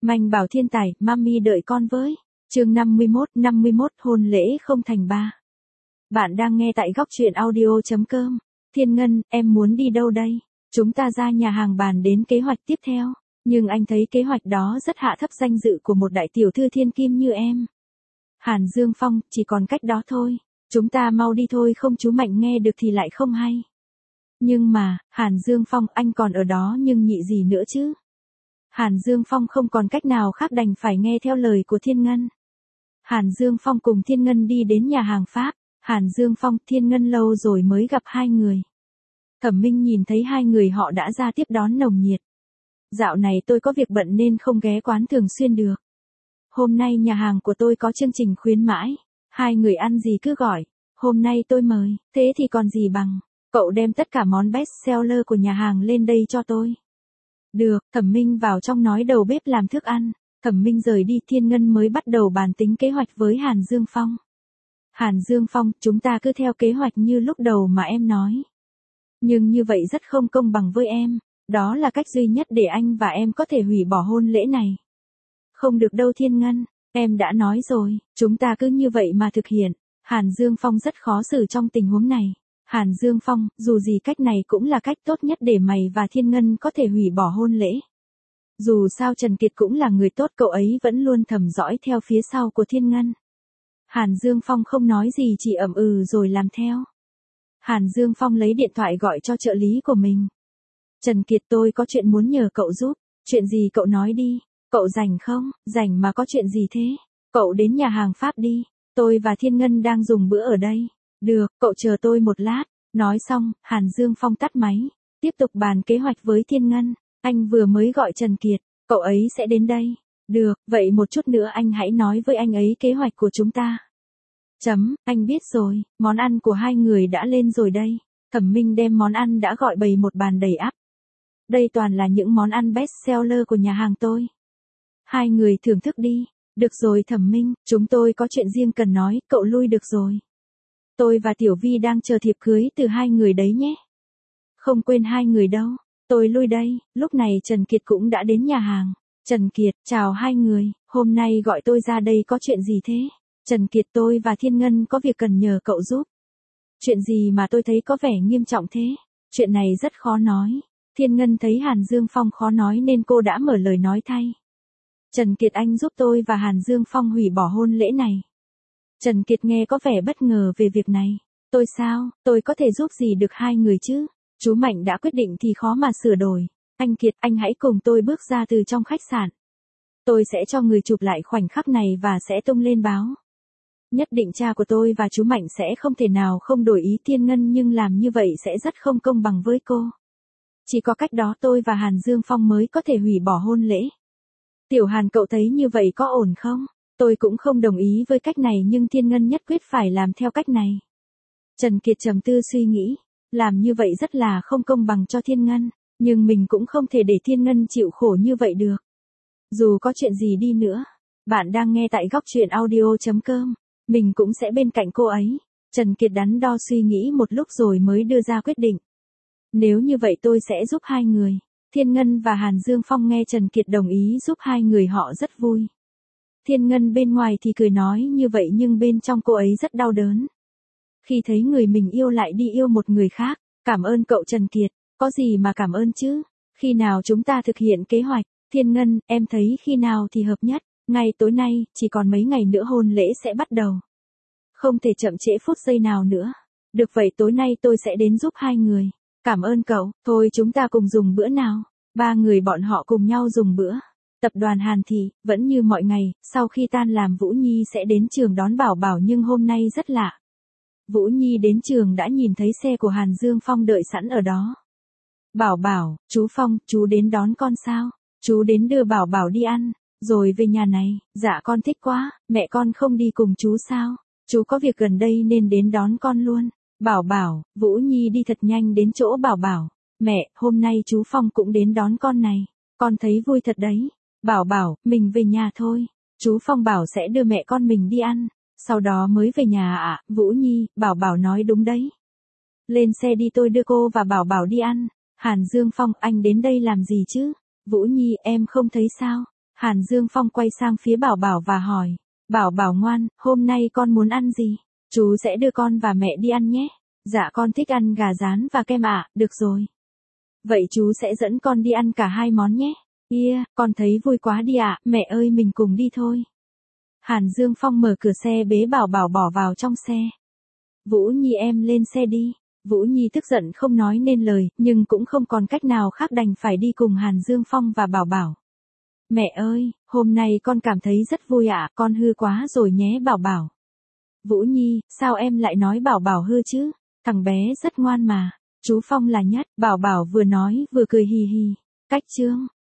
Manh bảo thiên tài, mami đợi con với. Chương 51 hôn lễ không thành ba. Bạn đang nghe tại góc truyện audio.com. Thiên Ngân, em muốn đi đâu đây? Chúng ta ra nhà hàng bàn đến kế hoạch tiếp theo. Nhưng anh thấy kế hoạch đó rất hạ thấp danh dự của một đại tiểu thư thiên kim như em. Hàn Dương Phong, chỉ còn cách đó thôi. Chúng ta mau đi thôi, không chú Mạnh nghe được thì lại không hay. Nhưng mà, Hàn Dương Phong, anh còn ở đó nhưng nhị gì nữa chứ? Hàn Dương Phong không còn cách nào khác đành phải nghe theo lời của Thiên Ngân. Hàn Dương Phong cùng Thiên Ngân đi đến nhà hàng Pháp. Hàn Dương Phong, Thiên Ngân lâu rồi mới gặp hai người. Thẩm Minh nhìn thấy hai người họ đã ra tiếp đón nồng nhiệt. Dạo này tôi có việc bận nên không ghé quán thường xuyên được. Hôm nay nhà hàng của tôi có chương trình khuyến mãi. Hai người ăn gì cứ gọi. Hôm nay tôi mời, thế thì còn gì bằng. Cậu đem tất cả món best seller của nhà hàng lên đây cho tôi. Được, Thẩm Minh vào trong nói đầu bếp làm thức ăn. Thẩm Minh rời đi, Thiên Ngân mới bắt đầu bàn tính kế hoạch với Hàn Dương Phong. Hàn Dương Phong, chúng ta cứ theo kế hoạch như lúc đầu mà em nói. Nhưng như vậy rất không công bằng với em. Đó là cách duy nhất để anh và em có thể hủy bỏ hôn lễ này. Không được đâu Thiên Ngân, em đã nói rồi, chúng ta cứ như vậy mà thực hiện. Hàn Dương Phong rất khó xử trong tình huống này. Hàn Dương Phong, dù gì cách này cũng là cách tốt nhất để mày và Thiên Ngân có thể hủy bỏ hôn lễ. Dù sao Trần Kiệt cũng là người tốt, cậu ấy vẫn luôn thầm dõi theo phía sau của Thiên Ngân. Hàn Dương Phong không nói gì, chỉ ậm ừ rồi làm theo. Hàn Dương Phong lấy điện thoại gọi cho trợ lý của mình. Trần Kiệt, tôi có chuyện muốn nhờ cậu giúp. Chuyện gì cậu nói đi. Cậu rảnh không? Rảnh mà có chuyện gì thế? Cậu đến nhà hàng Pháp đi. Tôi và Thiên Ngân đang dùng bữa ở đây. Được, cậu chờ tôi một lát. Nói xong, Hàn Dương Phong tắt máy. Tiếp tục bàn kế hoạch với Thiên Ngân. Anh vừa mới gọi Trần Kiệt. Cậu ấy sẽ đến đây. Được, vậy một chút nữa anh hãy nói với anh ấy kế hoạch của chúng ta. Anh biết rồi, món ăn của hai người đã lên rồi đây. Thẩm Minh đem món ăn đã gọi bày một bàn đầy ắp. Đây toàn là những món ăn best seller của nhà hàng tôi. Hai người thưởng thức đi. Được rồi Thẩm Minh, chúng tôi có chuyện riêng cần nói, cậu lui được rồi. Tôi và Tiểu Vi đang chờ thiệp cưới từ hai người đấy nhé. Không quên hai người đâu. Tôi lui đây. Lúc này Trần Kiệt cũng đã đến nhà hàng. Trần Kiệt, chào hai người, hôm nay gọi tôi ra đây có chuyện gì thế? Trần Kiệt, tôi và Thiên Ngân có việc cần nhờ cậu giúp. Chuyện gì mà tôi thấy có vẻ nghiêm trọng thế? Chuyện này rất khó nói. Thiên Ngân thấy Hàn Dương Phong khó nói nên cô đã mở lời nói thay. Trần Kiệt, anh giúp tôi và Hàn Dương Phong hủy bỏ hôn lễ này. Trần Kiệt nghe có vẻ bất ngờ về việc này. Tôi sao, tôi có thể giúp gì được hai người chứ? Chú Mạnh đã quyết định thì khó mà sửa đổi. Anh Kiệt, anh hãy cùng tôi bước ra từ trong khách sạn. Tôi sẽ cho người chụp lại khoảnh khắc này và sẽ tung lên báo. Nhất định cha của tôi và chú Mạnh sẽ không thể nào không đổi ý Thiên Ngân, nhưng làm như vậy sẽ rất không công bằng với cô. Chỉ có cách đó tôi và Hàn Dương Phong mới có thể hủy bỏ hôn lễ. Tiểu Hàn, cậu thấy như vậy có ổn không? Tôi cũng không đồng ý với cách này nhưng Thiên Ngân nhất quyết phải làm theo cách này. Trần Kiệt trầm tư suy nghĩ. Làm như vậy rất là không công bằng cho Thiên Ngân. Nhưng mình cũng không thể để Thiên Ngân chịu khổ như vậy được. Dù có chuyện gì đi nữa. Bạn đang nghe tại góc truyện audio.com. Mình cũng sẽ bên cạnh cô ấy. Trần Kiệt đắn đo suy nghĩ một lúc rồi mới đưa ra quyết định. Nếu như vậy tôi sẽ giúp hai người. Thiên Ngân và Hàn Dương Phong nghe Trần Kiệt đồng ý giúp hai người họ rất vui. Thiên Ngân bên ngoài thì cười nói như vậy nhưng bên trong cô ấy rất đau đớn. Khi thấy người mình yêu lại đi yêu một người khác. Cảm ơn cậu Trần Kiệt. Có gì mà cảm ơn chứ? Khi nào chúng ta thực hiện kế hoạch? Thiên Ngân, em thấy khi nào thì hợp nhất? Ngay tối nay, chỉ còn mấy ngày nữa hôn lễ sẽ bắt đầu. Không thể chậm trễ phút giây nào nữa. Được vậy tối nay tôi sẽ đến giúp hai người. Cảm ơn cậu, thôi chúng ta cùng dùng bữa nào. Ba người bọn họ cùng nhau dùng bữa. Tập đoàn Hàn Thị, vẫn như mọi ngày, sau khi tan làm Vũ Nhi sẽ đến trường đón Bảo Bảo nhưng hôm nay rất lạ. Vũ Nhi đến trường đã nhìn thấy xe của Hàn Dương Phong đợi sẵn ở đó. Bảo Bảo, chú Phong, chú đến đón con sao? Chú đến đưa Bảo Bảo đi ăn. Rồi về nhà này, dạ con thích quá, mẹ con không đi cùng chú sao? Chú có việc gần đây nên đến đón con luôn. Bảo Bảo, Vũ Nhi đi thật nhanh đến chỗ Bảo Bảo. Mẹ, hôm nay chú Phong cũng đến đón con này. Con thấy vui thật đấy. Bảo Bảo, mình về nhà thôi. Chú Phong bảo sẽ đưa mẹ con mình đi ăn. Sau đó mới về nhà ạ. Vũ Nhi, Bảo Bảo nói đúng đấy. Lên xe đi, tôi đưa cô và Bảo Bảo đi ăn. Hàn Dương Phong, anh đến đây làm gì chứ? Vũ Nhi, em không thấy sao? Hàn Dương Phong quay sang phía Bảo Bảo và hỏi, Bảo Bảo ngoan, hôm nay con muốn ăn gì? Chú sẽ đưa con và mẹ đi ăn nhé. Dạ con thích ăn gà rán và kem ạ, được rồi. Vậy chú sẽ dẫn con đi ăn cả hai món nhé. Con thấy vui quá đi ạ, mẹ ơi mình cùng đi thôi. Hàn Dương Phong mở cửa xe bế Bảo Bảo bỏ vào trong xe. Vũ Nhi em lên xe đi. Vũ Nhi tức giận không nói nên lời, nhưng cũng không còn cách nào khác đành phải đi cùng Hàn Dương Phong và Bảo Bảo. Mẹ ơi, hôm nay con cảm thấy rất vui ạ, con hư quá rồi nhé Bảo Bảo. Vũ Nhi, sao em lại nói Bảo Bảo hư chứ? Thằng bé rất ngoan mà. Chú Phong là nhất, Bảo Bảo vừa nói vừa cười hì hì. Cách chương